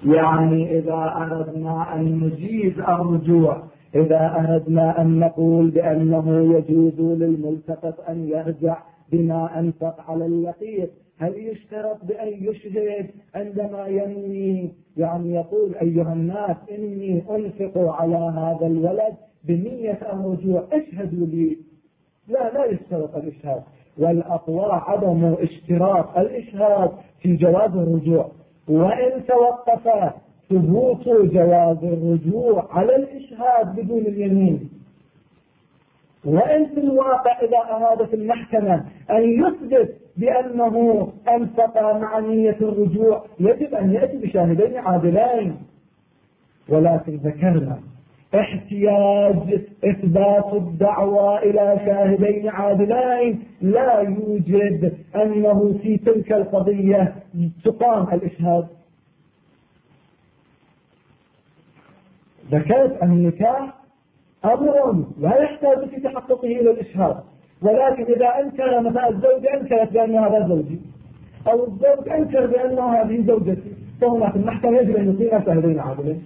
يعني إذا أردنا أن نجيز الرجوع، إذا أردنا أن نقول بأنه يجوز للملتقط أن يرجع بما أنفق على اللقيط، هل يشترط بأن يشهد عندما ينوي؟ يعني يقول أيها الناس إني أنفق على هذا الولد بنية الرجوع اشهدوا لي. لا يشترط الإشهاد، والأقوى عدم اشتراط الإشهاد في جواز الرجوع. وإن توقف ثبوت جواز الرجوع على الإشهاد بدون اليمين، وإن في الواقع إذا أرادت المحكمة أن يثبت بأنه أنفق مع نية الرجوع يجب أن يأتي بشاهدين عادلين. ولكن ذكرنا احتياج إثبات الدعوى إلى شاهدين عادلين لا يوجد أنه في تلك القضية تقام الإشهاد. ذكرت النكاح أمر لا يحتاج في تحققه إلى الإشهاد، ولكن إذا أنكر مثلا الزوج أنكرت بأن هذا زوجي، أو الزوج أنكر بأنه هذه زوجتي، فهناك المحكمة يجب أن يقيم شاهدين عادلين.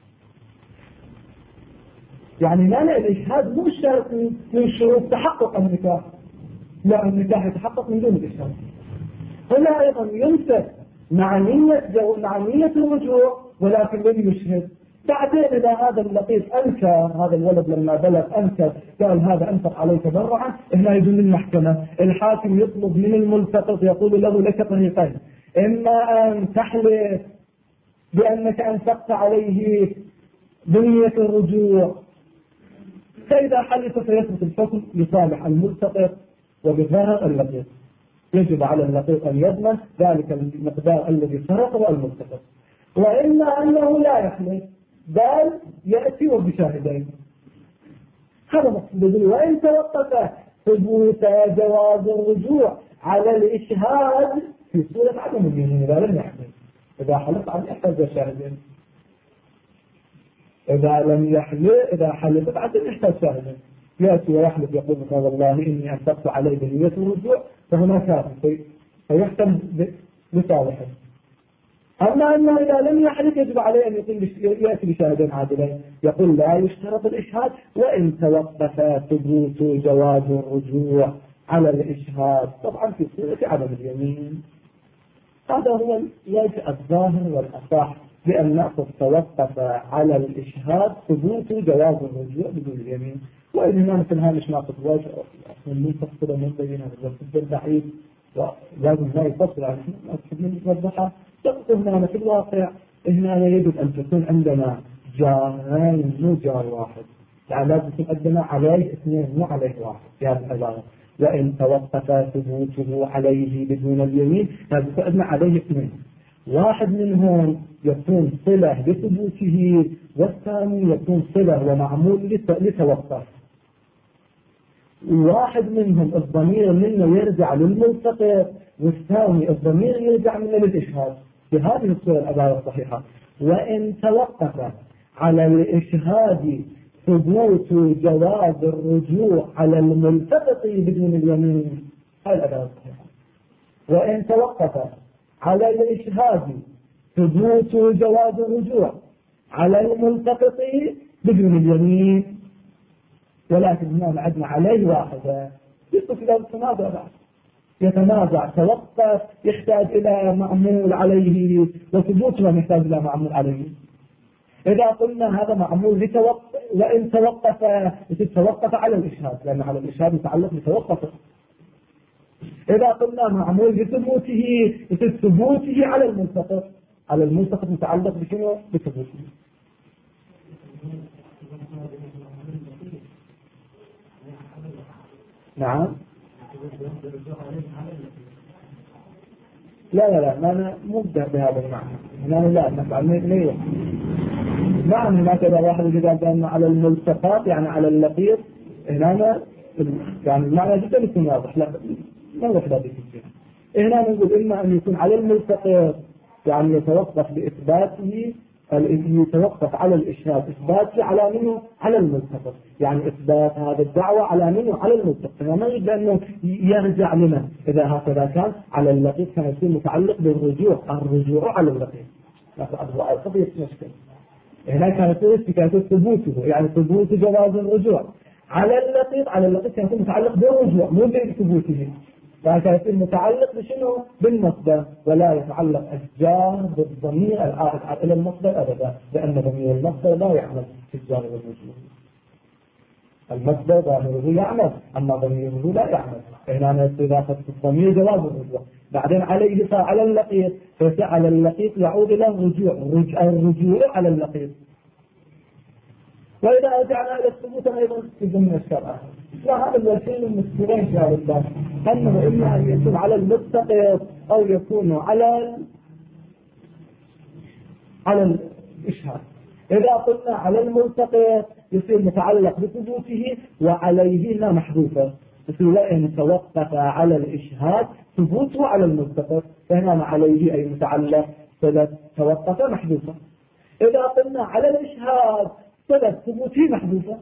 يعني مانع الإشهاد مو شرط من شروط تحقق النكاح، لا، النكاح يتحقق من دون الإشهاد. هنا أيضا ينسب مع نية الرجوع ولكن لم يشهد. بعدين إذا هذا اللقيط أنكر، هذا الولد لما بلغ أنكر قال هذا أنفق عليه تبرعا، هنا يدل المحكمة الحاكم يطلب من الملتقط يقول له لك طريقين: إما أن تحلف بأنك أنفقت عليه بنية الرجوع، فإذا حلف فيثبت الحكم لصالح الملتقط وبضرر اللقيط، يجب على اللقيط أن يضمن ذلك المقدار الذي سرقه الملتقط. وإما أنه لا يحلف بل يأتي بشاهدين. هذا مقصود. وإن توقف ثبوت جواز الرجوع على الإشهاد في صورة عدم اليمين إذا لم يحلف. إذا حلف عن يحتاج شاهدين، إذا لم يحلف، إذا حلف بعد يحتاج شاهدين، يأتي ويحلف يقول والله إني أنفقت عليه بنية الرجوع، فهنا كافر فيحتم لصالحه. أما أنه إذا لم يحلف يجب عليه أن يأتي بشاهدين عادلين. يقول لا يشترط الإشهاد وإن توقف ثبوت جواز الرجوع على الإشهاد، طبعا في صورة عدم اليمين. هذا هو الوجه الظاهر والأصح، بأن نأخذ توقف على الإشهاد ثبوت جواز الرجوع بدون اليمين. وإنما مثل هامش ناخذ وجه من تفصيل من بينها بالجد بعيد، ولازم لا يفصل عن من يوضحها. هنا في الواقع هنا يجب أن تكون عندنا جارين مو جار واحد، يعني لازم يكون عندنا عليه اثنين مو عليه واحد في هذه العبارة. وإن توقف ثبوته عليه بدون اليمين لازم يكون عندنا عليه اثنين، واحد منهم يكون صلة لثبوته والثاني يكون صلة ومعمول لتوقف. واحد منهم الضمير منه يرجع للملتقط والثاني الضمير يرجع منه للإشهاد. بهذه الصورة العبارة الصحيحة. وإن توقف على الإشهاد ثبوت جواز الرجوع على الملتقط بدون اليمين، هذه العبارة الصحيحة. وإن توقف على الإشهاد ثبوت جواز الرجوع على الملتقط بدون اليمين، ولكن هنا عندنا عليه واحدة يصف إلى التنازع بعد، يتنازع توقف يحتاج إلى معمول عليه وثبوته يحتاج إلى معمول عليه. إذا قلنا هذا معمول لتوقف، وإن توقف على الإشهاد لأن على الإشهاد يتعلق بتوقفه. إذا قلنا معمول لثبوته على الملتقط، على الملتقط متعلق بشنو؟ بثبوته. نعم. لا ما مبدأ بهذا المعنى. لا نفعل ليه؟ نعم ما كذا واحد إذا قال على الملتقط يعني على اللقيط، هنا يعني المعنى جدا يكون واضح. لا ما وحدة بكثير. هنا نقول إما أن يكون على الملتقط يعني يتوقف بإثباته، يتوقف على الإشهاد إثباته على منه؟ على الملتقط، يعني إثبات هذا الدعوة على منه؟ على الملتقط. ما يجب أنه يرجع لنا. إذا هكذا كان على اللقيط كان يكون متعلق بالرجوع، الرجوع على اللقيط. قضية مشكلة. هنا كانت ثبوته، يعني ثبوت جواز الرجوع على اللقيط كانت متعلق بالرجوع مو بثبوته، فكانت متعلق بشنو؟ بالمصدر، ولا يتعلق الجار بالضمير العائد إلى المصدر أبدا، لأن ضمير المصدر لا يعمل في الجار والمجرور. المصدر ظاهره يعمل، أما ضميره لا يعمل. هنا إضافة الضمير جواز الرجوع. بعدين عليه صار على اللقيط، فعل اللقيط يعود إلى الرجوع على اللقيط. وإذا رجعنا إلى الثبوت أيضا في ضمن الشرع، وهذا الوسيل المشكلين في هذا الباب، أنه إما أن يكون على الملتقط أو يكون على الإشهاد. إذا قلنا على الملتقط يصير متعلق بثبوته وعليه لا محذوفة، يصير وإن توقف على الإشهاد ثبوته على الملتقط، فهنا عليه أي متعلق توقف محذوفة. إذا قلنا على الإشهاد ثبوته محذوفة.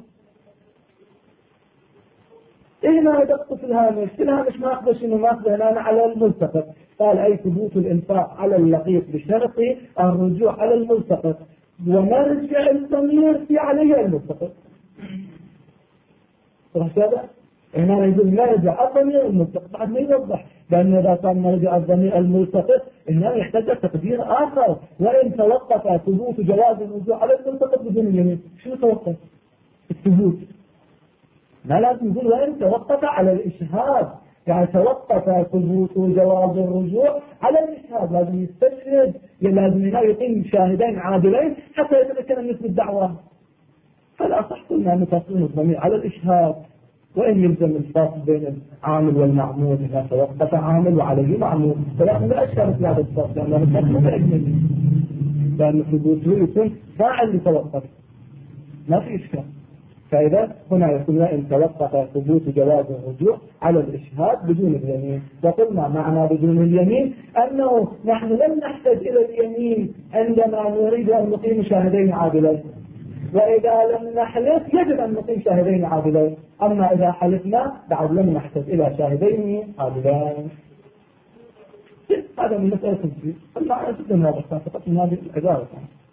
هنا دقت في الهامش ما أخذ شنو ما أخذ هنا على الملتقط، قال أي ثبوت الإنفاق على اللقيط بشرط الرجوع على الملتقط ومرجع الضمير في عليه الملتقط. رح هذا هنا يقول مرجع الضمير الملتقط، بعد ما يوضح لأن إذا كان مرجع الضمير الملتقط هنا يحتاج تقدير آخر. وإن توقف ثبوت جواز الرجوع على الملتقط بدون اليمين، شنو توقف؟ الثبوت ما لازم يقول وإن توقف على الإشهاد، يعني توقف ثبوت جواز الرجوع على الإشهاد، لازم يستشهد، لازم يقيم شاهدين عادلين حتى يتمكن مثل الدعوة. فالأصح قلنا أن تصميم الضمير على الإشهاد، وإن يلزم الفاصل بين العامل والمعمول إذا توقف عامل وعليه معمول، ولكن لا أشكال في هذا الفاصل لأنه الفاصل أجنبي، لأن ثبوته يكون فاعل لتوقف ما في إشكال. فإذا هنا يكون إن توقف ثبوت جواز الرجوع على الإشهاد بدون اليمين. وقلنا معنى بدون اليمين أنه نحن لم نحتاج إلى اليمين عندما نريد أن نقيم شاهدين عادلين، وإذا لم نحلف يجب أن نقيم شاهدين عادلين، أما إذا حلفنا بعد لم نحتاج إلى شاهدين عادلين. هذا من مسألة التنفيذ، المعنى جدا واضح فقط من هذه العبارة.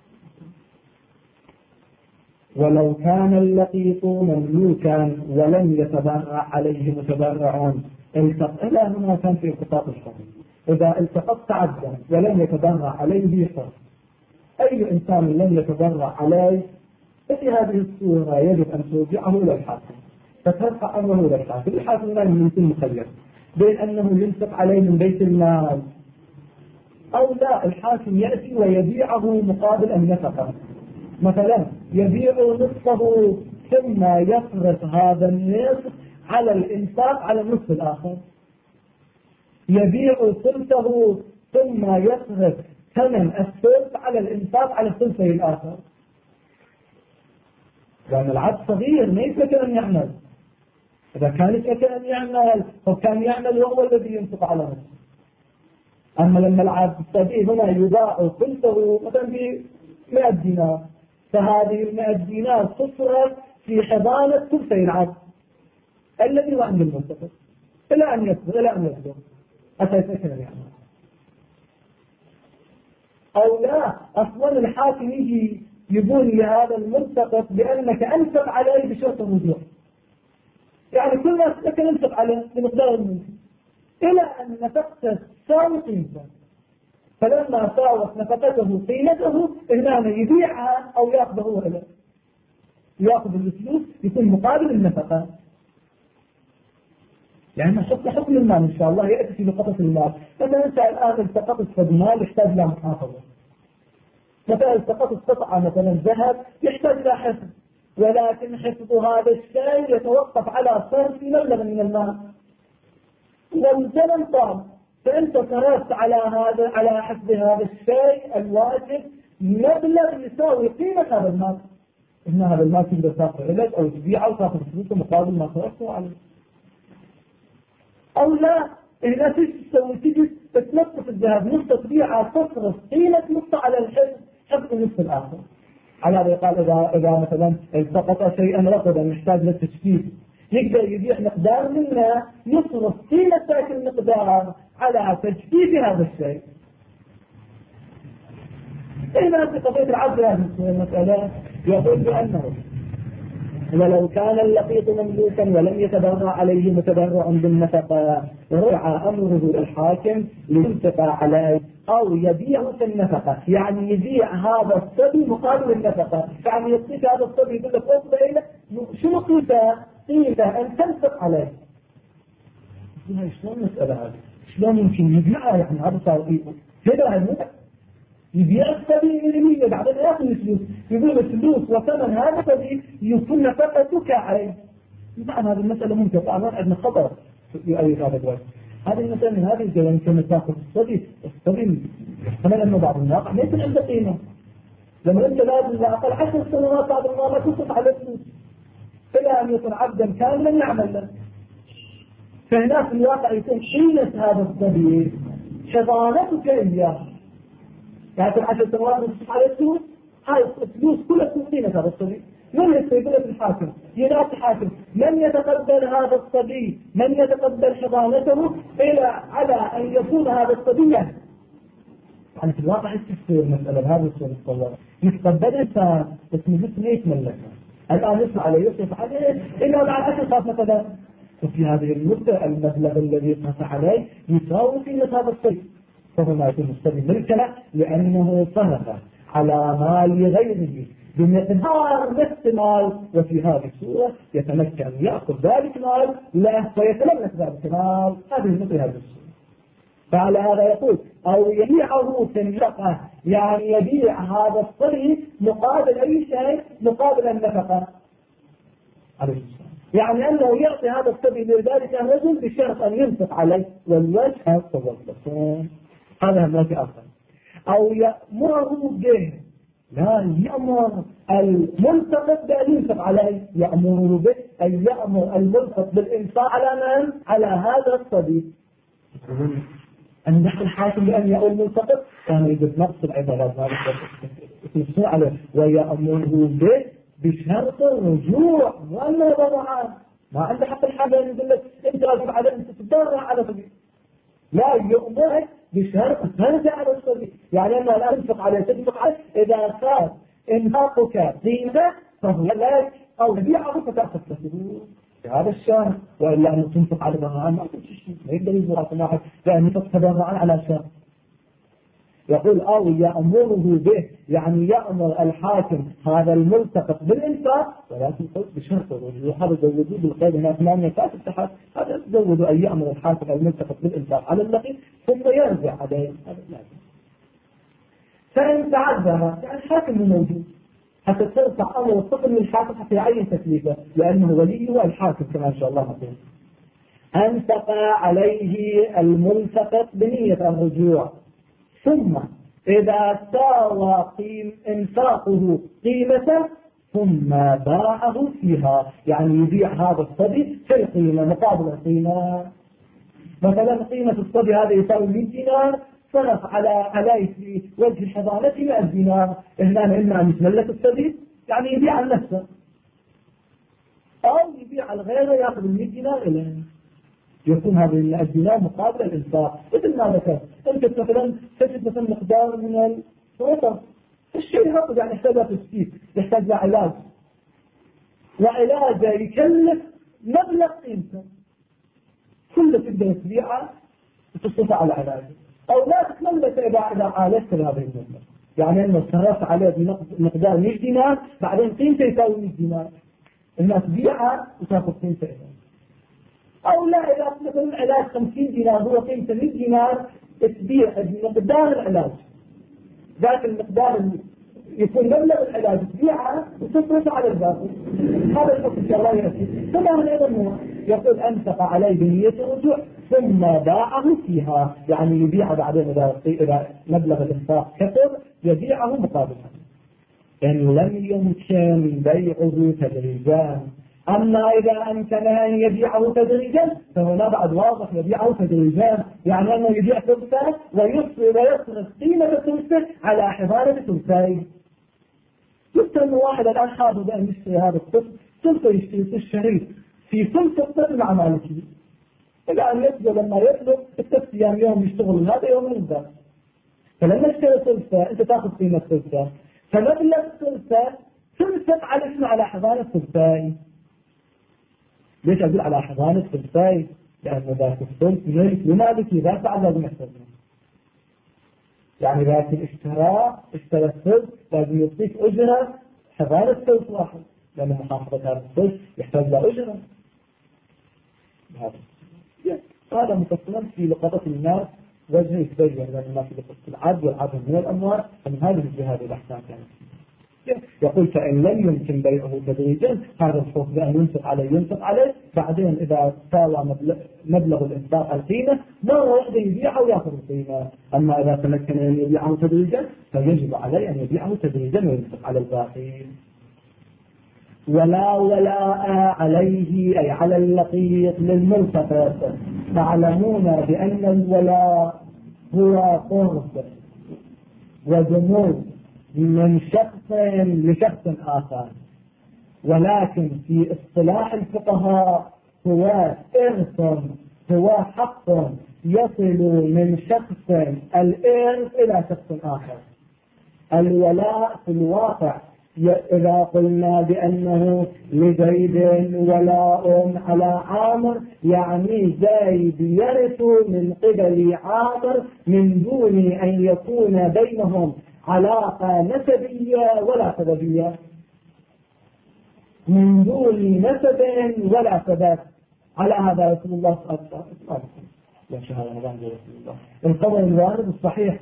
ولو كان اللقيط مملوكا ولم يتبرع عليه متبرعون التقط، إلى هنا كان في التقاط الحكم. إذا التقط تعدى ولم يتبرع عليه حر، أي إنسان لم يتبرع عليه ففي هذه الصورة يجب أن ترجعه إلى الحاكم، فترفع أمره إلى الحاكم. الحاكم لا يمكن مخير بين أنه ينفق عليه من بيت المال أو لا، الحاكم يأتي ويبيعه مقابل النفقة. مثلا يبيع نصفه ثم يصرف هذا النصف على الإنفاق على النصف الآخر، يبيع ثلثه ثم يصرف ثمن الثلث على الإنفاق على الثلثين الآخر، لأن العبد صغير ما يستطيع أن يعمل. إذا كان يستطيع أن يعمل فكان يعمل وهو الذي ينفق على نفسه. أما لما العبد الصغير هنا يباع ثلثه مثلا ب 100 دينار، فهذه 100 دينار تصرف في حضانة ثلثي العبد الذي هو عند المنتقد إلى أن يصبر حتى يستطيع أن يعمل. أو لا، أصلا الحاكم يجي يقول لهذا الملتقط بأنك أنفق عليه بشرط الرجوع، يعني كل ما لك أنفق عليه بمقدار الممكن إلى أن نفقته تساوي قيمته، فلما ساوت نفقته قيمته هنا يبيعها أو يأخذه هو إليه، يأخذ الفلوس يكون مقابل النفقة. يعني حكم المال إن شاء الله يأتي في لقطة المال. مثلا أنت الآن التقطت في المال يحتاج إلى محافظة، مثلا التقطت قطعة مثلا ذهب يحتاج إلى حفظ، ولكن حفظ هذا الشيء يتوقف على صرف مبلغ من المال والزمن طال، فأنت صرفت على حفظ هذا الشيء الواجب مبلغ يساوي قيمة هذا المال. إن هذا المال تقدر تاخذه إليك أو تبيعه وتاخذ فلوسه مقابل ما صرفته عليه. أو لا، إذا تسوي تجي تتنقص الذهب نص تبيعه تصرف قيمة نص على حفظ النصف الآخر. على هذا قال إذا مثلا التقط شيئا رطبا يحتاج للتشكيل يقدر يبيع مقدار منه يصرف قيمة ذاك المقدار على تجديد هذا الشيء. هنا في قضية العزل هذه المسألة يقول بأنه ولو كان اللقيط مملوكا ولم يتبرع عليه متبرع بالنفقة رجع أمره الحاكم لينفق عليه أو يبيعه في النفقة، يعني يبيع هذا الصبي مقابل النفقة، يعني يعطيك هذا الصبي يقول لك أوصل شنو قيمته أن تنفق عليه. شلون المسألة هذه؟ شلون ممكن يبيعها؟ يعني هذا صار كذا يبيع الصبي مليمية بعدين ياخذ الفلوس، يقول الفلوس وثمن هذا الصبي يكون نفقتك عليه. طبعا هذه المسألة ممكن طبعا عندنا خطر في أي هذا الوقت. هذه المسألة من هذه الجوانب يمكن تاخذ الصبي يحتمل أنه بعض الواقع ما يكون عنده قيمة. لما أنت لازم على الأقل 10 سنوات بعد ما تصرف على الفلوس إلى أن يكون عبدا كاملا يعمل له. فهناك في الواقع يكون قيمة هذا الصبي حضانتك إياه. يعني 10 سنوات نصف على الفلوس، هاي الفلوس كلها تكون قيمة هذا الصبي. من يستيقظ الحاكم؟ ينادي الحاكم من يتقبل هذا الصبي، من يتقبل حضانته إلى على أن يكون هذا الصبي يعني في الواقع تصير مسألة بهذه الصورة الصورة يتقبل إنسان اسمه جسم يتملك الآن يصنع عليه يصرف عليه إلا بعد 10 سنوات مثلا، وفي هذه المدة المبلغ الذي يصرف عليه يساوي قيمة هذا الصبي، فهو ما يكون الصبي ملكا لأنه صرف على مال غيره بمقدار نفس المال، وفي هذه الصورة يتمكن يأخذ ذلك المال له ويتملك ذلك المال. هذه مثل هذه الصورة. فعلى هذا يقول أو يبيعه تنفقة، يعني يبيع هذا الصبي مقابل أي شيء مقابل النفقة عليه السلام، يعني أنه يعطي هذا الصبي لذلك الرجل بشرط أن ينفق عليه والوجه الصبي. هذا ما في آخر. أو يأمره به، لا يأمر الملتقط بأن ينفق عليه، يأمره به أي يأمر الملتقط بالإنفاق على من؟ على هذا الصبي. أن نحن الحاكم بأن يأمر الملتقط كان يجب نقص العبارات هذا اسمه عليه ويأمره به بشرط الرجوع، وأنه يضرعان ما عنده حق الحاكم أن يقول لك أنت واجب على أن تتضرع على صبي، لا يؤمرك بشرط ترجع على الصبي، يعني أنه لا تنفق عليه تنفق عليه إذا صار إنفاقك قيمة فهو لك أو تبيعه فتأخذ فلوس هذا الشان، وإلا أن تنفق على ضرعان ما تشتري ما يقدر يزور واحد لأن ينفق ضرعان على شان. يقول أو يأمره به، يعني يأمر الحاكم هذا الملتقط بالإنفاق، ولكن بشرط الرجوع. هذا زودوه بالقيد هنا 8 كاتب تحت، هذا زودوا أن يأمر الحاكم الملتقط بالإنفاق على اللقيط ثم يرجع عليه. هذا لازم. فإن تعذر يعني الحاكم موجود حتى ترفع أمر الطفل للحاكم حتى يعين تكليفه لأنه وليه الحاكم كما إن شاء الله نقول. أنفق عليه الملتقط بنية الرجوع، ثم إذا ساوى إنفاقه قيمته ثم باعه فيها، يعني يبيع هذا الصبي في القيمة مقابل القيمة. مثلا قيمة الصبي هذا يساوي 100 دينار، صرف عليه في وجه حضانته 100 دينار، هنا إما أن يتملك الصبي يعني يبيع عن نفسه أو يبيع على غيره يأخذ 100 دينار إليه، يكون هذه 100 دينار مقابل الإنفاق. مثل ما ذكر أنت مثلا تجد مثلا مقدار من الفروطة الشيء هذا يعني يحتاج تسكيت، يحتاج علاج، وعلاجه يكلف مبلغ قيمته، كله تقدر تبيعه وتصرف على علاجه أو لا تتملك إذا عالجت هذه المبلغ، يعني أنه صرفت عليه بمقدار 100 دينار بعدين قيمته يساوي 100 دينار، الناس تبيعها وتاخذ قيمته إليه. أو لا إذا مثلا العلاج 50 دينار هو قيمته 100 دينار، تبيع مقدار العلاج ذات المقدار اللي يكون مبلغ العلاج تبيعها وتصرف على الباقي. هذا الحكم إن شاء الله يأتي. ثم أيضا هو يقول أنفق عليه بنية الرجوع ثم باعه فيها، يعني يبيع بعدين إذا مبلغ الإنفاق كثر يبيعه مقابلها. إن لم يمكن بيعه تدريجان، أما إذا أمكن أن يبيعه تدريجا فهنا بعد واضح يبيعه تدريجا، يعني أنه يبيع ثلثه ويصرف قيمة ثلثه على حضانة ثلثين. يمكن واحد الآن حاضر بأن يشتري هذا الطفل ثلثه يشتري في الشريك في ثلث الطفل مع مالكه، إلى أن يبدأ لما يطلب الطفل يوم يشتغل هذا يوم ذاك، فلما اشتري ثلثة أنت تأخذ قيمة ثلثة، فمبلغ ثلثة تنسب على اسمه على حضانة الثلثاي. ليش أقول على حضانة الثلثاي؟ لأن ذاك الثلث ملك لمالك إذا فعل لازم يحترمه. يعني ذاك اشترى الثلث لازم يعطيك أجرة حضانة ثلث واحد، لأن محافظة هذا الثلث يحتاج له أجرة. هذا مفصلا في لقطة الناس وجه يتبين، لأن ما في لقطة العدل والعدل من الأموال، فمن هذه الجهة الأحكام كانت. يقول فإن لم يمكن بيعه تدريجا هذا الحكم بأن ينفق عليه بعدين إذا ساوى مبلغ الإنفاق القيمة مرة واحدة يبيعه ويأخذ القيمة. أما إذا تمكن أن يبيعه تدريجا فيجب عليه أن يبيعه تدريجا وينفق على الباقي. ولا ولاء عليه أي على اللقيط للملتقط. تعلمون بأن الولاء هو قرب وجمود من شخص لشخص آخر، ولكن في اصطلاح الفقهاء هو إرث، هو حق يصل من شخص الإرث إلى شخص آخر. الولاء في الواقع إذا قلنا بأنه لزيد ولاء على عامر، يعني زيد يرث من قبل عامر من دون أن يكون بينهم علاقة نسبية ولا سببية، من دون نسب ولا سبب. على هذا رسول الله صلى الله عليه وسلم القول الوارد الصحيح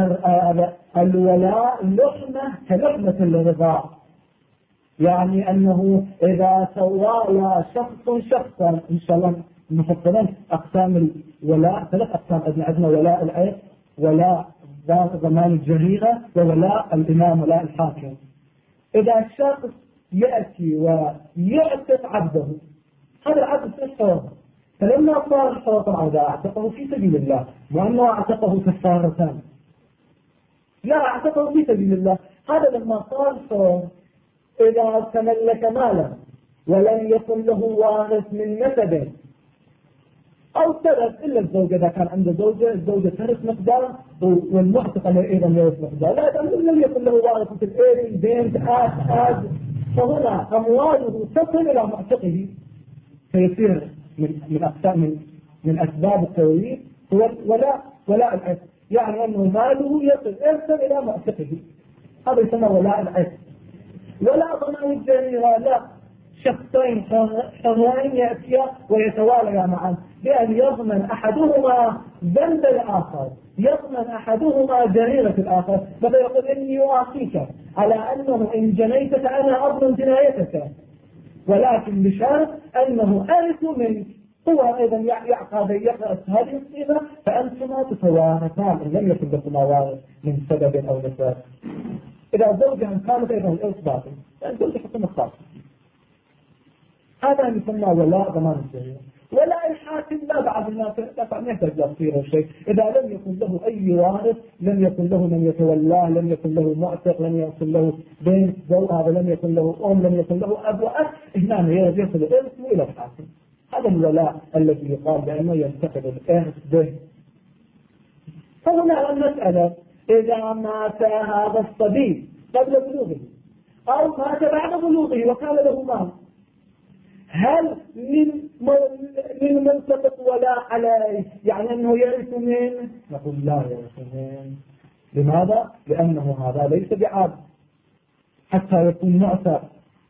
الولاء لحمة كلحمة الرضاع، يعني أنه إذا توالى شخصا إن شاء الله مفصلا أقسام الولاء 3 أقسام. عندنا ولاء العيب، ولاء ضمان الجريرة، وولاء الإمام ولاء الحاكم. إذا الشخص يأتي ويعتق عبده، هذا العبد حر، فلما صار حر طبعا إذا اعتقه في سبيل الله، وأنه اعتقه كفارة، لا اعتقه في سبيل الله. هذا لما صار حر إذا تملك مالا ولم يكن له وارث من نسبه أو ترث إلا الزوجة، إذا كان عنده زوجة الزوجة ترث مقدار والمعتق أيضا يرث مقدار، لا لم يكن له وارث في الإيرين بنت فهنا أمواله تصل إلى معتقه، فيصير من أقسام من أسباب التوريث هو ولاء العتق، يعني أنه ماله يصل إلى معتقه، هذا يسمى ولاء العتق. ولا ضمان الجريرة، لا شخصين حرين يأتيا ويتواليا معا بأن يضمن أحدهما ذنب الآخر، يضمن أحدهما جريرة الآخر، فيقول إني أعطيك على أنه إن جنيت فأنا أضمن جنايتك، ولكن بشرط أنه أرث منك. هو أيضا يعقد هذه الصيغة فأنتما تتوارثان إن لم يكن لكما وارث من سبب أو نسبة. إذا زوجها كانت أيضا الإرث باطل، لأن زوجها حكم الخاص، هذا يسمى ولاء ضمان الجريرة. ولاء الحاكم لا بعد الناس لا يحتاج تصير شيء، إذا لم يكن له أي وارث، لم يكن له من يتولاه، لم يكن له معتق، لم يكن له بنت زوج، هذا لم يكن له أم، لم يكن له أب وأخ، هنا يصل الإرث إلى الحاكم. هذا الولاء الذي يقال بأنه ينتقل الإرث به. فهنا المسألة إذا مات هذا الصبي قبل بلوغه أو مات بعد بلوغه وكان له مال، هل من منطقة ولاء عليه يعني أنه يرث منه؟ نقول لا يرث منه. لماذا؟ لأنه هذا ليس بعبد حتى يكون معتق،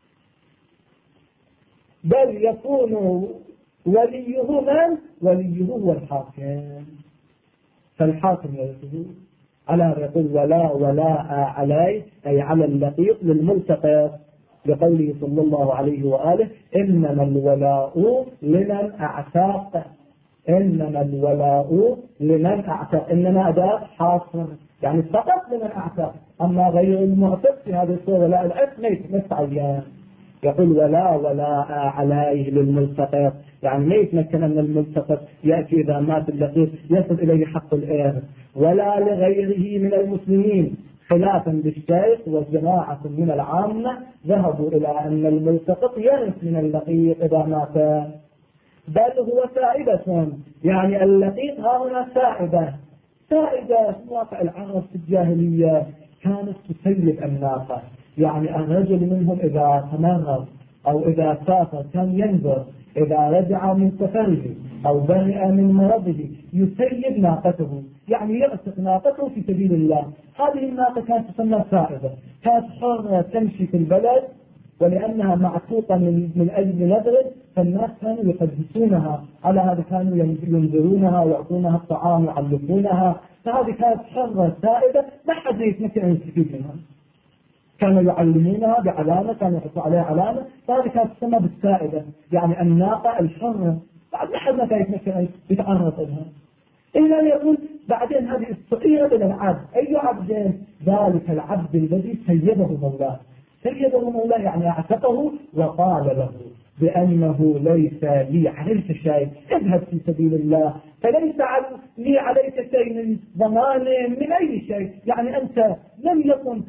بل يكون وليه من؟ وليه هو الحاكم، فالحاكم يرثه. على يقول ولاء عليه أي على اللقيط للملتقط، لقوله صلى الله عليه وآله إنما الولاء لمن أعتق، إنما الولاء لمن أعتق، إنما أداة حاصر يعني فقط لمن أعتق، أما غير المعتق في هذه الصورة ولاء العتق ليس عيان. يقول ولاء عليه للملتقط، يعني ما يتمكن أن الملتقط يأتي إذا مات اللقيط يصل إليه حق الإرث، ولا لغيره من المسلمين، خلافا للشيخ وجماعة من العامة ذهبوا إلى أن الملتقط يرث من اللقيط إذا مات، بل هو سائبة، يعني اللقيط ها هنا سائبة، سائدة في واقع العرب في الجاهلية كانت تسيد الناقة، يعني الرجل منهم إذا تمرض أو إذا سافر كان ينظر إذا رجع من سفره أو برئ من مرضه يسيد ناقته، يعني يعتق ناقته في سبيل الله. هذه الناقة كانت تسمى سائدة، كانت حرة تمشي في البلد، ولأنها معتوقة من أجل نذر فالناس كانوا يقدسونها على هذا، كانوا ينذرونها ويعطونها الطعام ويعلقونها، فهذه كانت حرة سائدة ما حد يتمكن أن يستفيد منها. كانوا يعلمونها بعلامة، كانوا يحطوا عليها علامة، فهذه كانت تسمى بالسائدة، يعني الناقة الحرة بعد ما حد ما كان يتمكن أن يتعرف لها. إلا يقول بعدين هذه استعيرت إلى العبد. أي عبد؟ ذلك العبد الذي سيده مولاه. سيده مولاه يعني اعتقه وقال له بأنه ليس لي عليك شيء، اذهب في سبيل الله، فليس لي عليك شيء من ضمان من أي شيء، يعني أنت لم يكن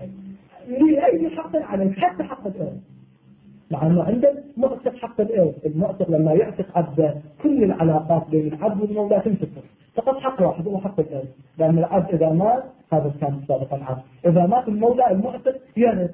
لي أي حق عليك حتى حق الإرث، مع أنه عندك معتق حق الإرث. المعتق لما يعتق عبده كل العلاقات بين العبد والمولى تنتفر، فقط حق واحد هو حق الإرث، لأن العبد إذا مات هذا كان سابقا العبد، إذا مات المولى المعتق يرث.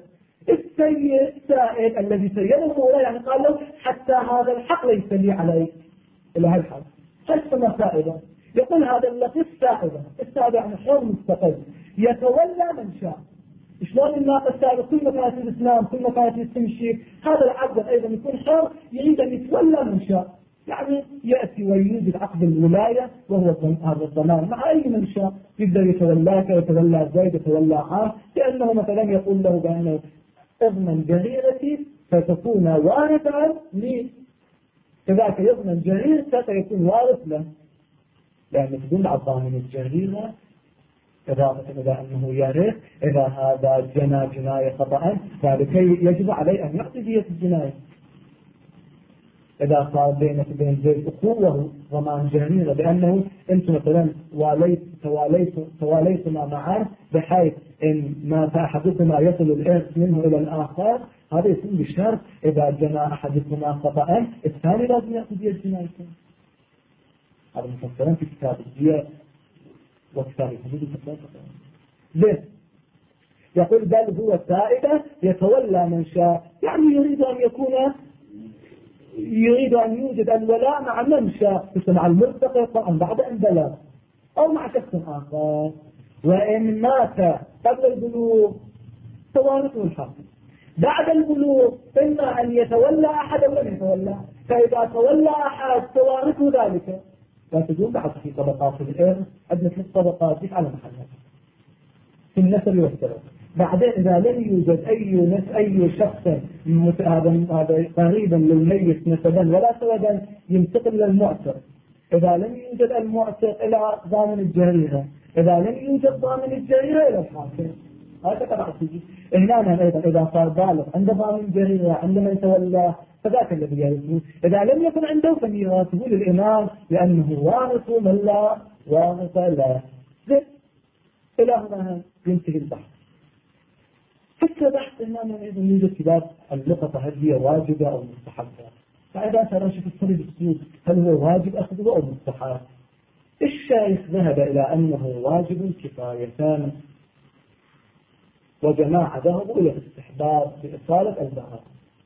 السائد الذي سيده المولى يعني قال له حتى هذا الحق ليس لي عليك إلى هالحق، فاسمه سائدا. يقول هذا اللفظ السائدة، السائدة يعني حر مستقل يتولى من شاء. شلون الناقة السائدة كل ما كانت الإسلام كل ما كانت تمشي، هذا العبد أيضا يكون حر يريد أن يتولى من شاء، يعني يأتي ويوجد عقد الولاية وهو هذا الضمان مع أي من شاء، يقدر يتولاك يتولى زيد يتولى عام، لأنه مثلا يقول له بأنه اضمن جريرتي فتكون وارثا لي، كذلك يضمن جريرته فيكون وارث له، لأن تدل على ضامن الجريرة إضافة إلى أنه يرث. إذا هذا جنى جناية خطأ ذلك يجب عليه أن يعطي دية الجناية. إذا صار بينك وبين زيد أخوة ضمان جريرة، لأنه أنتم مثلا تواليتما معا بحيث إن مات أحدكما يصل الإرث منه إلى الآخر، هذا يكون بشرط إذا جنى أحدكما خطأ الثاني لازم يأخذ دية الجناية. هذا مفصلا في كتاب الدية وكتاب الحدود ليه؟ يقول بل هو سائدة يتولى من شاء، يعني يريد أن يوجد الولاء مع من شاء، مع المرتقى طبعا بعد أن بلغ أو مع شخص آخر. وإن مات قبل البلوغ توارثه الحق، بعد البلوغ إما أن يتولى أحد أو لم يتولى، فإذا تولى أحد توارثه ذلك. لا تجوز بعد في طبقات الإرث عندنا 3 طبقات على محلها في النسل والسبب. بعدين إذا لم يوجد أي شخص قريبا للميت نسبا ولا سببا ينتقل إلى المعتق. إذا لم يوجد المعتق إلى ضامن الجريرة، إذا لم يوجد ضامن الجريرة إلى الحاكم. هذا طبعا تجي هنا أيضا إذا صار بالغ عنده ضامن الجريرة عندما يتولى فذاك الذي يرثه. إذا لم يكن عنده فميراثه للإمام لأنه وارث من لا وارث له. إلى هنا ينتهي البحث. فكرة بحث هنا أيضا يوجد كتاب اللقطة هل هي واجبة أو مستحبة. فإذا صار نشوف الصليب السود هل هو واجب أخذه أو مستحب. الشيخ ذهب إلى أنه واجب كفاية، وجماعة ذهبوا إلى الاستحباب بإصالة البهاء،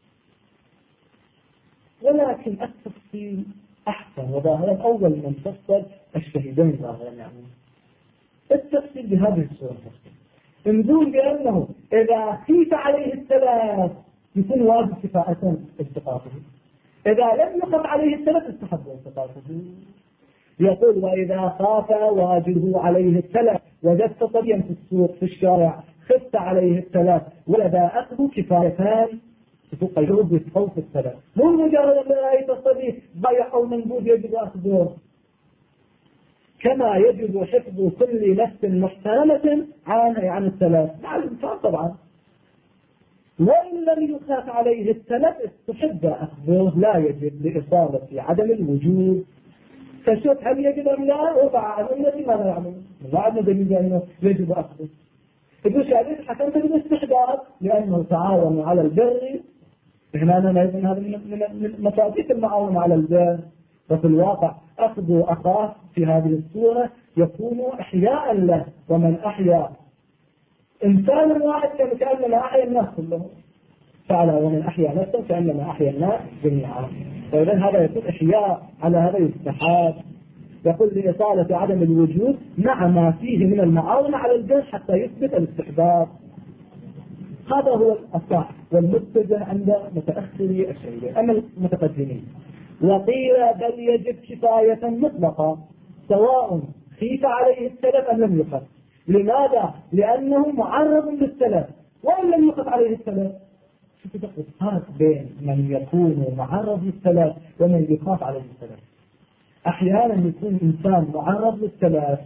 ولكن التفصيل أحسن وظاهرا أول من فصل الشهيدين ظاهرا، يعني التفصيل بهذه الصورة نقول بأنه إذا خيف عليه الثلاث يكون واجب كفاءة التقاطه، إذا لم يخف عليه الثلاث استحب التقاطه. يقول وإذا خاف واجبه عليه الثلاث، وجدت صبيا في السوق في الشارع خفت عليه الثلاث ولذا أخذ كفايتان تفوق الجهد بخوف الثلاث، مو مجرد أن رأيت الصبي ضيع أو منبوذ يجب أخذه، كما يجب حفظ كل نفس محترمة عن الثلاث مع الإنسان طبعا. وإن لم يخاف عليه الثلاث استحب أخذه، لا يجب لإصابة عدم الوجود. فشوف هل يجب أم لا وضع عن التي ماذا يعمل ما عندنا دليل أنه يجب أخذه. يقول شعبين حكمت بالاستحباب لأنه تعاون على البر. هنا هذا من مصادق المعاونة على البر، وفي الواقع أخذ أخاه في هذه الصورة يكون إحياء له، ومن أحيا إنسانا واحد كأنما أحيا الناس كلهم، فعلا ومن أحيا نفسه كأنما أحيا الناس جميعا. فإذا هذا يكون إحياء، على هذا يستحاب. يقول لإطالة عدم الوجود مع ما فيه من المعاونة على الجنس حتى يثبت الاستحباب. هذا هو الأصح والمتجه عند متأخري الشيعة. أما المتقدمين وقيل بل يجب كفاية مطلقة سواء خيف عليه السلف أم لم يخف. لماذا؟ لأنه معرض للسلف وإن لم يخف عليه السلف. شوفوا الفرق بين من يكون معرض للسلف ومن يخاف عليه السلف. أحيانا يكون إنسان معرض للسلف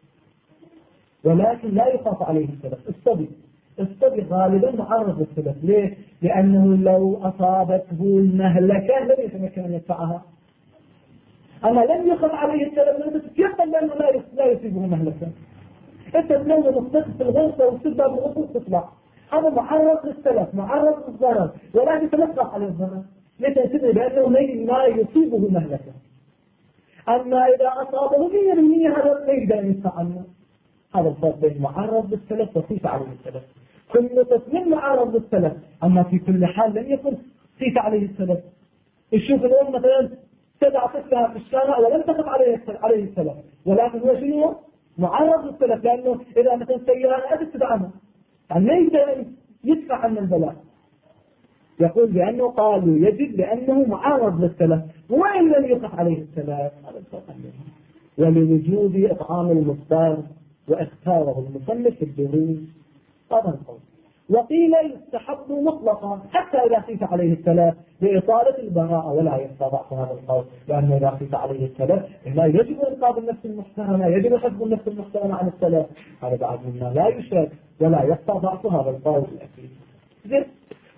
ولكن لا يخاف عليه السلف. الصبي غالبا معرض للسلف. ليه؟ لأنه لو أصابته المهلكة لم يتمكن أن يدفعها. أما لم يخاف عليه السلف لم تتيقن لأنه لا يصيبه مهلكة. أنت تنوم مصدق في الغرفة وتبدأ بالغرفة تطلع. هذا معرض للسلف، معرض للضرر، ولكن تنقص عليه الضرر. لتنتبه بأنه ما يصيبه مهلكة. أما إذا أصابه 100% هذا لا يقدر يدفع عنه. هذا الفرق بين معرض للسلف وخيف عليه السلف. كل تصميم معرض للسلف، أما في كل حال لم يكن خيف عليه السلف. الشوف الأم مثلا تدع طفلها في الشارع ولم تخف عليه السلف، ولكن هو شنو؟ معرض للسلف، لأنه إذا مثلا سيارة أبد تدعمه يعني لا يقدر يدفع عن البلاء. يقول بأنه قالوا يجب لأنه معرض للسلف وإن لم يخف عليه السلف. هذا الفرق بينهم. ولوجوب إطعام المضطر واختاره المصنف في الدروس. هذا القول. وقيل يستحب مطلقا حتى إذا خيف عليه السلف لإطالة البراءة، ولا يستضعف هذا القول، لأنه إذا خيف عليه السلف لا يجب إنقاذ النفس المحترمة، يجب حفظ النفس المحترمة عن السلف. هذا بعد مما لا يشرك ولا يستضعف هذا القول الأخير.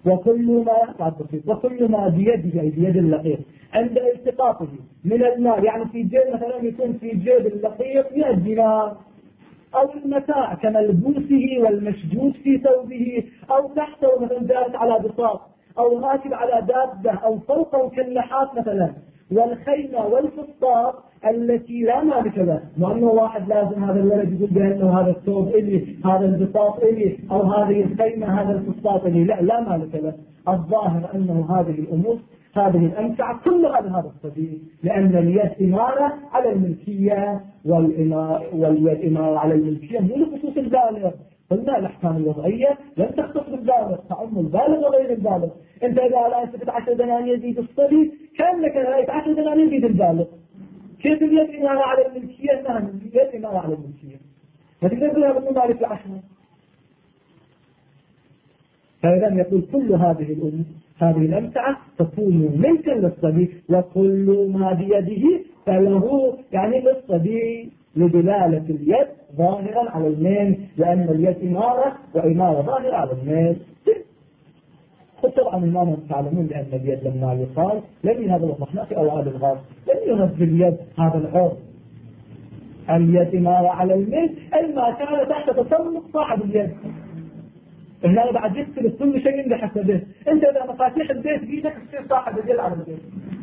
وكل ما بيده أي بيد اللقيط عند التقاطه من المال، يعني في جيب مثلا يكون في جيب اللقيط 100 دينار، أو المتاع كملبوسه والمشجوج في ثوبه، أو تحته مثلا جالس على بساط، أو راكب على دابة، أو فوقه كالنحاس مثلا، والخيمة والفسطاط التي لا مالك له. وأنه واحد لازم هذا الولد يقول بأنه هذا الثوب إلي، هذا البساط إلي، أو هذه الخيمة هذا الفسطاط إلي، لا مالك له. الظاهر أنه هذه الأمور هذه الأمتعة كلها بهذا السبيل، لأن اليد إمارة على الملكية، واليد إمارة على الملكية مو لخصوص البالغ. قلنا الأحكام الوضعية لم تختص بالبالغ، تعم البالغ وغير البالغ. أنت إذا لا يثبت 10 دنانير يزيد الصبي كأنك رأيت 10 دنانير يزيد البالغ. كيف اليد إمارة على الملكية؟ نعم اليد إمارة على الملكية، فتقدر تقولها بالممالك العشرة. فإذا يقول كل هذه الأمتعة تكون ملكا للصبي، وكل ما بيده فله، يعني للصبي لدلالة اليد ظاهرا على الميل، لأن اليد إمارة وإمارة ظاهرة على الميل. طبعا الإمام تعلمون بأن اليد لما يقال لم هذا وضحنا في أوائل الغرب لم ينزل اليد هذا العرض. اليد إمارة على الميل أي ما كان تحت تصرف صاحب اليد. هنا بعد يختلف كل شيء بحسبه. انت اذا مفاتيح البيت بيدك تصير صاحب اليد على البيت،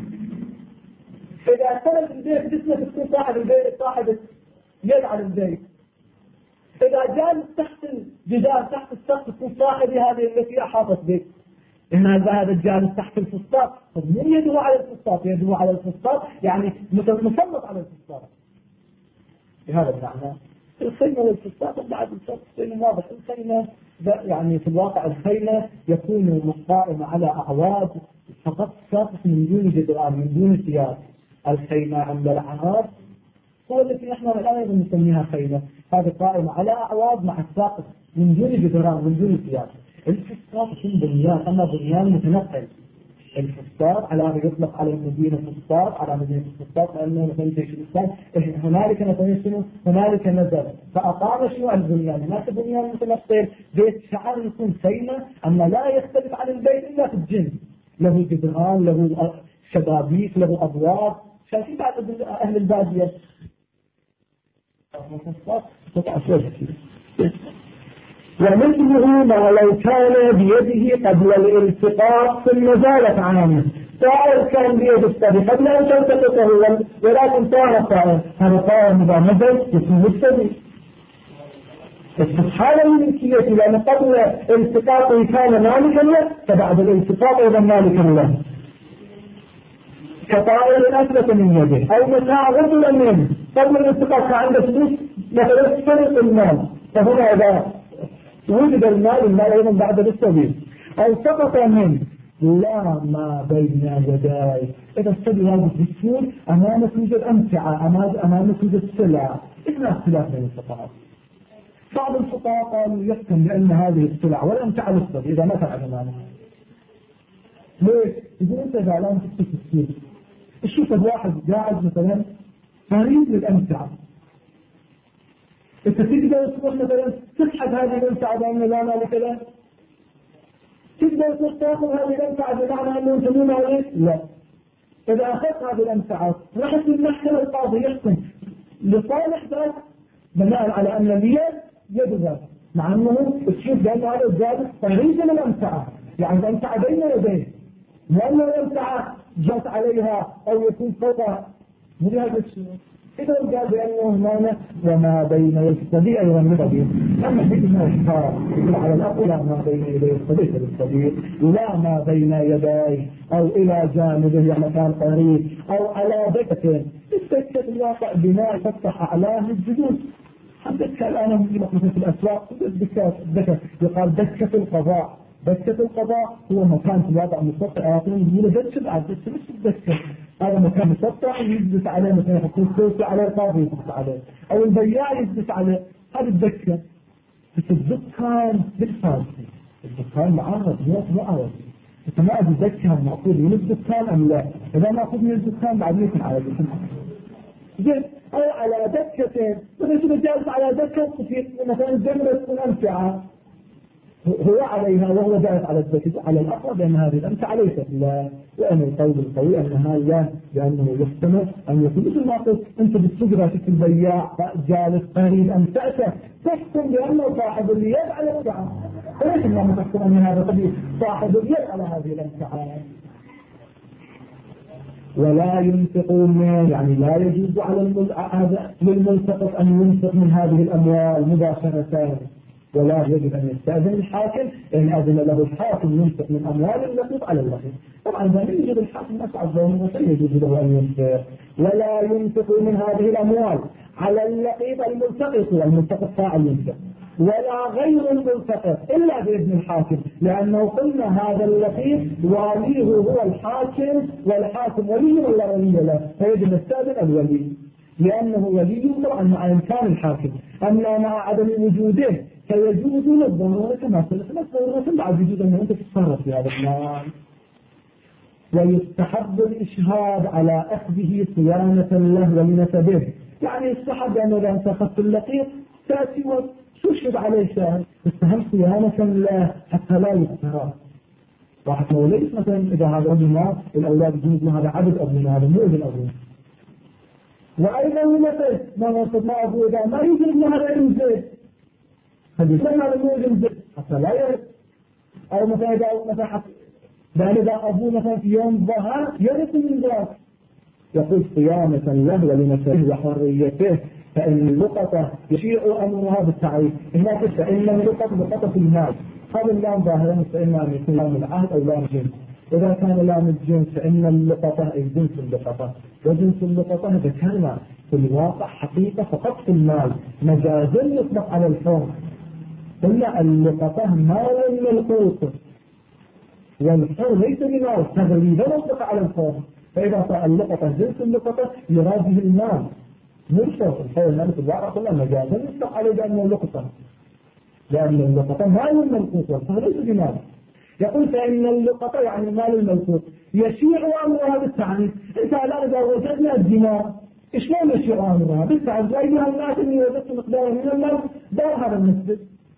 اذا سند البيت جسمك تكون صاحب البيت صاحب اليد على البيت، اذا جالس تحت الجدار تحت السقف تكون صاحب هذه التي احاطت بك. هذا الجالس تحت الفسطاط مو يده على الفسطاط، يده على الفسطاط يعني مسلط على الفسطاط. بهذا المعنى الخيمة والفسطاط بعد الفسطاط واضح. الخيمة يعني في الواقع الخيمة يكون قائمة على أعواد فقط ساقط من دون جدران من دون ثياب. الخيمة عند العرب هو التي نحن الآن أيضا نسميها خيمة، هذه قائمة على أعواد مع الساقط من دون جدران من دون ثياب. الفسطاط يكون بنيان، أما بنيان متنقل. الفسطاط على يطلق على المدينة فسطاط، على مدينة الفسطاط لأنه مثلا جيش الإسلام هنالك مثلا شنو هنالك نزل فأقام شنو البنيان. هناك بنيان متنقل بيت شعر يكون خيمة، أما لا يختلف عن البيت إلا في الجنس، له جدران له شبابيك له أبواب. شايفين بعد أهل البادية ومثله ما لو كان بيده قبل الالتقاط ثم زالت عنه. الطائر كان بيد الثدي قبل أن تلتقطه ولكن طار الطائر، هذا الطائر إذا نزل يكون الثدي. استحالة الملكية لأن قبل التقاطه كان مالكا له، فبعد الالتقاط أيضا مالكا له. كطائر أثبت من يده أو متاع غضلا منه قبل الالتقاط عنده فلوس مثلا سرق المال، فهنا إذا وجد المال أيضا بعد السبيل أو سقط منه لا ما بين يديه. إذا السبيل هذا بالسور أمامك يوجد أمتعة، أمامك يوجد سلع، إذن اختلاف بين الفقهاء. بعض الفقهاء قالوا يحكم بأن هذه السلع والأمتعة للسبيل إذا ما فعل أمامك. ليه؟ يقول أنت زعلان تكتب السور، الشوف الواحد قاعد مثلا فريد للأمتعة، انت تقدر تروح مثلا تسحب هذه الأمتعة بأن لا مالك له؟ تقدر تروح تاخذ هذه الأمتعة بمعنى أنه أنت مو مالك؟ لا. إذا أخذت هذه الأمتعة رحت للمحكمة القاضي يحكم لصالح ذاك بناء على أن اليد يد ذاك، مع أنه تشوف بأن هذا الجانب فريد للأمتعة، يعني الأمتعة بين يديه، لأن الأمتعة جات عليها أو يكون فوقها من هذا الشيء. إذا قال بأنه هنا وما بين يستطيع أيضا السبيل، أما حكمة الشهر على الأقل ما بين يدي السبيل لا ما بين يديه أو إلى جانبه يعني مكان قريب أو على دكة. الدكة الواقع بناء فتح أعلاه الجدود. الدكة الآن مثل في الأسواق الدكة يقال دكة القضاء. دكة القضاء هو مكان في الواقع مسطح، يقول دكة بعد دكة مش الدكة، هذا مكان مسطح يجلس عليه مثلا يكون كرسي عليه القاضي يجلس عليه أو البياع يجلس عليه، هذه الدكة. بس الدكان بالفارسي الدكان معرض مو عربي، أنت ما أدري دكة مأخوذ من الدكان أم لا، إذا مأخوذ من الدكان بعد يكون على دكة زين أو على دكتين، مثلا شو جالس على دكة في مثلا جمرة الأمتعة هو عليها وهو جالس على الدكة، على الأقرب أن هذه الأمتعة ليست لا، لأن القول القوي أنها لا، لأنه يحتمل أن يكون مثل ما قلت أنت بالسجرة في البياع جالس قريب أمتعته تحكم بأنه صاحب اليد على الأمتعة، فليس ما تحكم أن هذا قد صاحب اليد على هذه الأمتعة. ولا ينفقون يعني لا يجوز على للملتقط أن ينفق من هذه الأموال مباشرة، ولا يجب أن يستأذن الحاكم إن أذن له الحاكم ينفق من أموال اللقيط على اللقيط. طبعا إذا يجب الحاكم أسعد ظهره فيجوز له أن ينفق. ولا ينفق من هذه الأموال على اللقيط الملتقط، والملتقط فاعل ينفق، ولا غير الملتقط إلا بإذن الحاكم، لأنه قلنا هذا اللقيط واليه هو الحاكم، والحاكم ولي ولا ولي له، فيجب يستأذن الولي لأنه ولي طبعا مع إمكان الحاكم، أما مع عدم وجوده فيجوز للضرورة كما سلف الضرورة بعد وجود أن أنت تتصرف في هذا المال. ويستحب الإشهاد على أخذه صيانة له ولنسبه، يعني يستحب أنه إذا أنت أخذت اللقيط تأتي وتشهد عليه شاهد تستهم صيانة له حتى لا يختار. واحد لو ليس مثلا إذا هذا أبناء الأولاد يجوز هذا عدد أبناء هذا مو ابن أبناء. وأيضا مثل ما وصل ما أبوه إذا ما يجب أن هذا ابن زيد فبيكون هذا مو ابن زيد حتى لا يرد. أو مثلا إذا مثلا لأن إذا أبوه مثلا في يوم ظهر يرد من ذاك يقول صيانة له ولنفسه وحريته، فإن اللقطة يشيع أمرها بالتعريف. هناك فإن اللقطة لقطة المال، هذا اللام ظاهرا فإن أن يكون لام العهد أو لام جنس. إذا كان لام الجنس فإن اللقطة أي جنس اللقطة، وجنس اللقطة هذا كلمة في الواقع حقيقة فقط في المال، مجازا يطلق على الحر. قلنا اللقطة مال ملقوط والحر ليس بمال، تغليبا يطلق على الحر، فإذا صار اللقطة جنس اللقطة يراد به المال مرشد الحر المال في الواقع قلنا مجازا يطلق عليه بأنه لقطة، لأن اللقطة مال ملقوط والحر ليس بمال. يقول فإن اللقطة يعني المال الملقوط يشيع أمرها بالتعريف. إنت الآن إذا وجدنا الدماء شلون يشيع أمرها بالتعريف؟ أيها الناس إني وجدت مقدارا من المال دار هذا المسجد.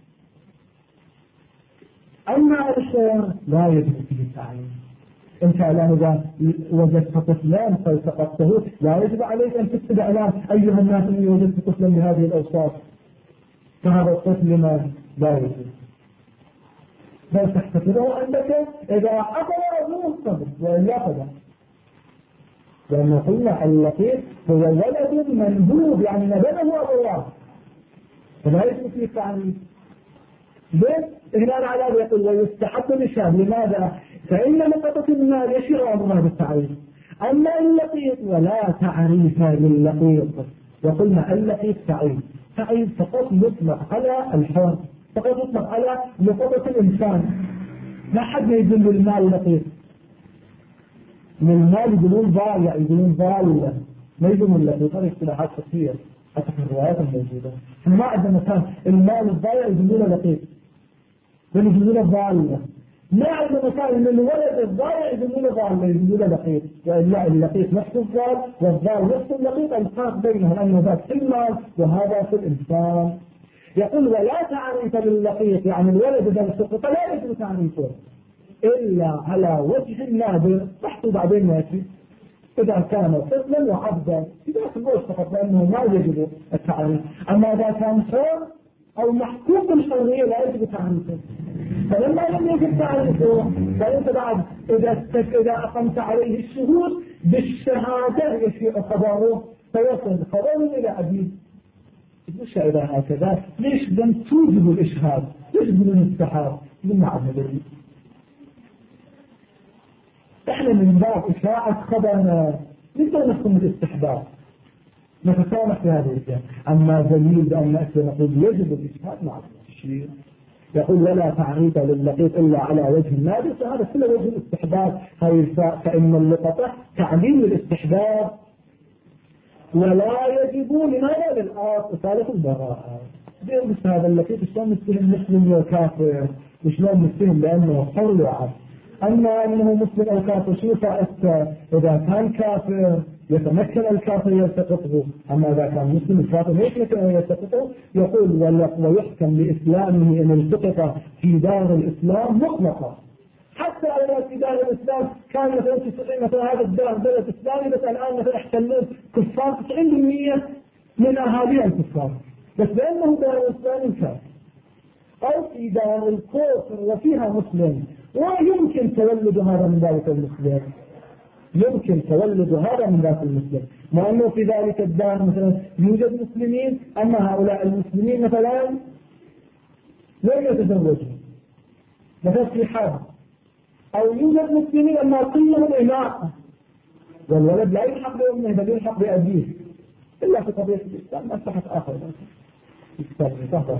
أما الشيء لا يجب فيه التعريف. إنت الآن إذا وجدت طفلان فالتقطته لا يجب عليك أن تكتب إعلان أيها الناس إني وجدت طفلا بهذه الأوصاف، فهذا الطفل لا يجب. بل تحتفظه عندك إذا حصل أبوه الصبر وإلا فلا. لأن قلنا اللطيف هو ولد منبوذ يعني نبذه أبواه فلا يجب فيه التعنيف. ليه؟ هنا على يقول ويستحب الإشهاد. لماذا؟ فإن لقطة المال يشير أمرها بالتعريف. أما اللقيط ولا تعريف للقيط. وقلنا اللقيط تعريف فقط يطلق على الحر، فقط يطلق على لقطة الإنسان. لا حد يدل المال لقيط. من المال يقولون ضايع، يقولون ضالة، ما يقولون اللقيط. هذه اصطلاحات كثيرة حتى في الروايات الموجودة. ما عندنا مثلا المال الضايع يقولون لقيط، بل يقولون ضالة. ما عندنا مثال ان الولد الضائع يقولون ضالة، يقولون لقيط. لا، اللقيط نفس الضال والضال نفس اللقيط، الفرق بينهم انه ذاك في المال وهذا في الانسان. يقول ولا تعريف لللقيط، يعني الولد اذا سقط لا يجب تعريفه الا على وجه النادر. تحت بعدين ياتي اذا كان طفلا وعبدا، اذا كان فقط لانه ما يجب التعريف. اما اذا كان حر او محكوم بالحريه لا يجب تعريفه. فلما لم يجب تعريفه فانت بعد اذا اقمت عليه الشهود بالشهاده يشيء خبره فيصل خبره الى عبيد. ليش اذا هكذا؟ ليش لم توجب الاشهاد؟ ليش بدون السحاب؟ قلنا عن هذا. احنا من باب اشاعه خبرنا نقدر نحكم الاستحباب، نتسامح في هذه الاشياء. اما دليل بان ناتي نقول يجب الاشهاد مع الشيء. يقول ولا تعريف لللقيط الا على وجه النادر، فهذا كله وجه الاستحباب. فان اللقطه تعليم الاستحباب ولا يجب لماذا للآخر إثالة البراءة. بس هذا اللقيط شلون نتهم مسلم وكافر وشلون نتهم لأنه حر وعبد. أما أنه مسلم أو كافر شو فائدته؟ إذا كان كافر يتمكن الكافر يلتقطه، أما إذا كان مسلم الكافر لا يمكن أن يلتقطه. يقول ويحكم لإسلامه إن التقط في دار الإسلام مطلقا. حتى على في دار الإسلام كان مثلا 90 مثلا هذا الدار بلد إسلامي، بس الآن مثلا احتلوه كفار 90% من أهالي الكفار، بس لأنه دار الإسلام كان. أو في دار الكفر وفيها مسلم، ويمكن تولد هذا من ذلك المسلم، يمكن تولد هذا من ذلك المسلم، مع أنه في ذلك الدار مثلا يوجد مسلمين، أما هؤلاء المسلمين مثلا لم يتزوجوا مثلا في حرب، أو يوجد مسلمين أما كلهم إماء، والولد لا يلحق بأمه بل يلحق بأبيه، إلا في قضية الإسلام ما صحت آخر الإسلام يتهضر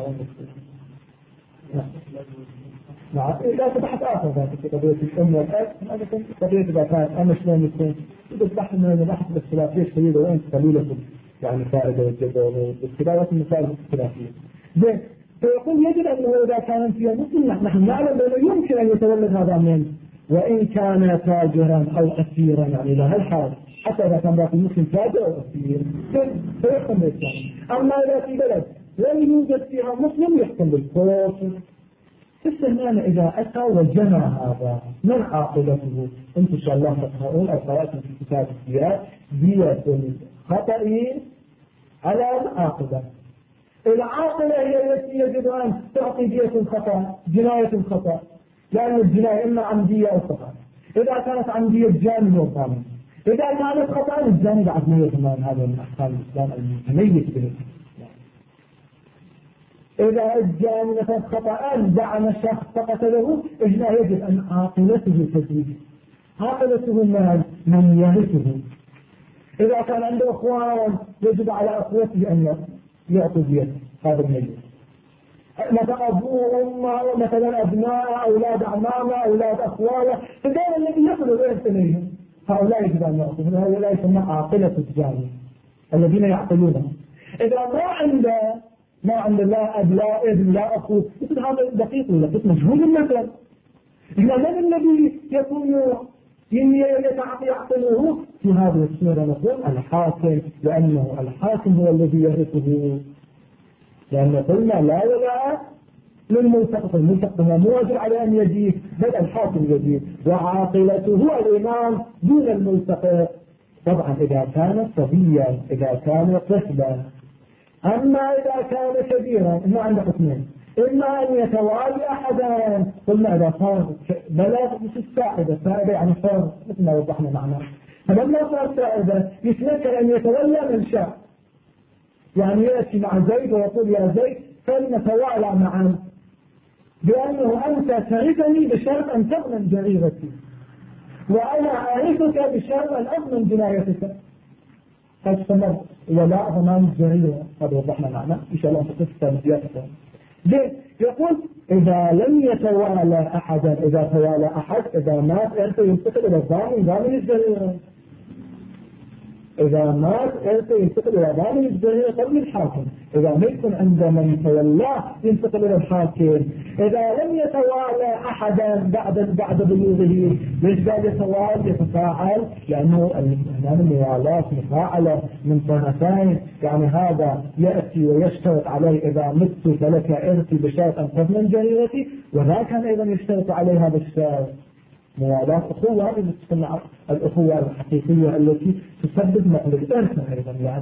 لا تبحث آخر ذلك في قضية الأم والأب. هذا قضية إذا كانت أنا شلون يكون يقول بحث من البحث بالاختلاف ليش قليلة وين قليلة يعني فائدة والجدوى والاختلافات المسائل الاختلافية. زين، فيقول يجب أنه إذا كان فيها مسلم نحن نعلم أنه يمكن أن يتولد هذا منه، وإن كان تاجرا أو أسيرا يعني لها الحال، حتى إذا كان ذاك المسلم تاجر أو أسير فيحكم بالإسلام. أما إذا في بلد لم يوجد فيها مسلم يحكم بالكفر. السهمان إذا أتى وجمع هذا من عاقلته؟ أنتم إن شاء الله تقرؤون القواعد في كتاب السياق دية الخطأ على العاقلة. العاقلة هي التي يجب أن تعطي دية الخطأ، جناية الخطأ، لأن الجناية إما عمدية أو خطأ. إذا كانت عمدية الجاني والضامن، إذا كانت خطأ الجاني بعد ما يضمن هذا من أحكام الإسلام المتميز به. إذا الجاني مثلا خطأ دعم الشخص فقتله، هنا يجب أن عاقلته تزيد، عاقلته من يرثه. إذا كان عنده أخوان يجب على أخوته أن يعطوا دية هذا الميت. مثلا أبوه وأمه مثلا أبناء أولاد عمامة أولاد أخواله، فذلك الذي يصل الإرث إليهم هؤلاء يجب أن يعطوا. هؤلاء يسمى عاقلة الجاني الذين يعقلونه. إذا ما عنده لا أب لا ابن لا أخو، مثل هذا دقيق مجهول المثل. إذا من الذي يكون يعقله في هذه الصورة؟ نقول الحاكم، لأنه الحاكم هو الذي يرثه، لأن قلنا لا ولاء للملتقط، الملتقط هو موجب على أن يجيب، بل الحاكم يجيب، وعاقلته هو الإمام دون الملتقط. طبعا إذا كان صبيا، إذا كان طفلا. أما إذا كان كبيرا ما عنده اثنين، إما أن يتوالي أحدا، قلنا إذا صار بلغ مش السائدة، السائدة يعني صار مثل ما وضحنا معنا، فلما صار سائدة يتمكن أن يتولى من شاء، يعني يأتي مع زيد ويقول يا زيد فلنتوالى معا بأنه أنت ترثني بشرط أن تضمن جريرتي، وأنا أعرفك بشرط أن أضمن جنايتك. قد استمر ولاء ضمان الجريرة، هذا وضحنا معنا إن شاء الله في قصة زيادة. يقول إذا لم يتوالى أحدا، إذا توالى أحد إذا مات إرثه ينتقل إلى ضامن الجريرة، إذا مات إرثه ينتقل إلى ضامن الجريرة قبل الحاكم، إذا ما يكون عند من تولاه ينتقل إلى الحاكم. إذا لم يتوالى أحدا بعد بلوغه، ليش قال يتوالى يتفاعل؟ لأنه الموالاة مفاعلة من طرفين، يعني هذا يأتي ويشترط عليه إذا مت فلك إرثي بشرط أن تضمن جريرتي، وذاك كان أيضا يشترط عليه هذا الشرط. موالاة أخوة، هذه تسمى الأخوة الحقيقية التي تسبب نقل الإرث أيضا يعني.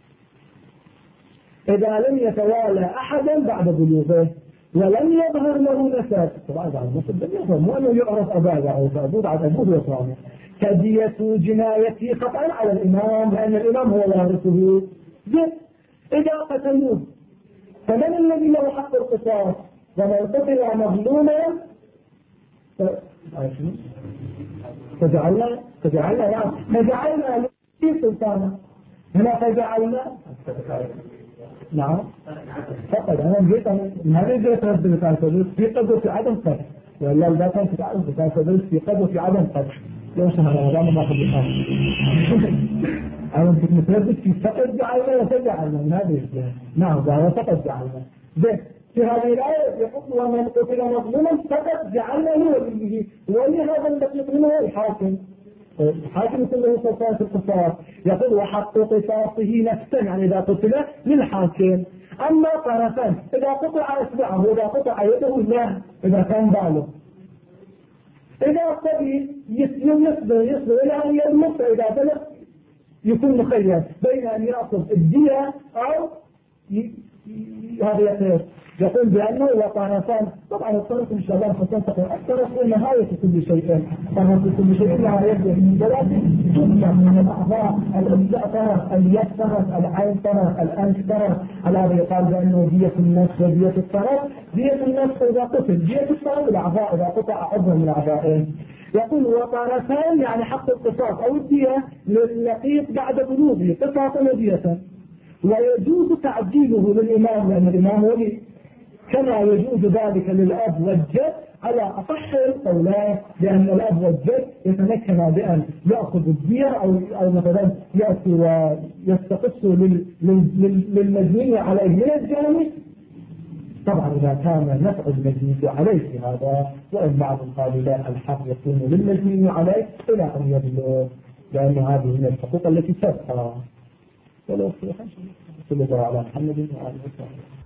إذا لم يتوالى أحدا بعد بلوغه ولم يظهر له نسب، طبعا هذا النسب لم يظهر، مو أنه يعرف أباه أو أبوه بعد أبوه وصامه، كدية جنايته خطأ على الإمام، لأن الإمام هو وارثه. إذا قتلوه فمن الذي له حق القصاص؟ ومن قتل مظلوما فجعلنا في سلطانه هنا، فجعلنا نعم فقد أنا جيت من هذه جيت رد بتاعته في قدر في عدم قدر، ولا لا كان في عدم بتاعته في قدر في عدم قدر. لو سمعنا هذا ما خذ الحق أنا كنت متردد في فقد جعلنا وفجعلنا من هذه الجهة. نعم هذا فقد جعلنا. في هذه الآية يقول ومن قتل مظلوما فقد جعلنا وليه، ولهذا الدقيق منه الحاكم. الحاكم يكون له سلطان في القصاص، يقول وحق قصاصه نفسا، يعني إذا قتل للحاكم. أما طرفا إذا قطع إصبعه، إذا قطع يده لا، إذا كان بالغ. إذا الصبي يصبر إلى أن يموت، إذا بلغ يكون مخير بين أن يأخذ الدية أو هذا يصير. يقول بأنه وطرفان، طبعا الطرف إن شاء الله ستنتقل أكثر في نهاية كل شيء، طرف كل شيء نهايته، ولكن تبدأ من الأعضاء الأجزاء طرف، اليد طرف، العين طرف، الأنف طرف، على هذا يقال بأنه دية النفس ودية الطرف. دية النفس إذا قتل، دية الطرف الأعضاء إذا قطع عضو من الأعضاء. يقول وطرفان يعني حق القصاص أو الدية للقيط بعد بلوغه قصاصا ودية، ويجوز تعديله للإمام لأن الإمام ولي، كما يجوز ذلك للأب والجد على أصح القولين، لأن الأب والجد يتمكن بأن يأخذ الدية أو مثلا يأتي ويستقص للمجني عليه من الجانب، طبعا إذا كان نفع المجني عليه في هذا، وإن بعضهم قالوا لا، الحق يكون للمجني عليه إلى أن يبلغ، لأن هذه من الحقوق التي تبقى. ولو في خمسة صلى الله على محمد وعلى آله وسلم.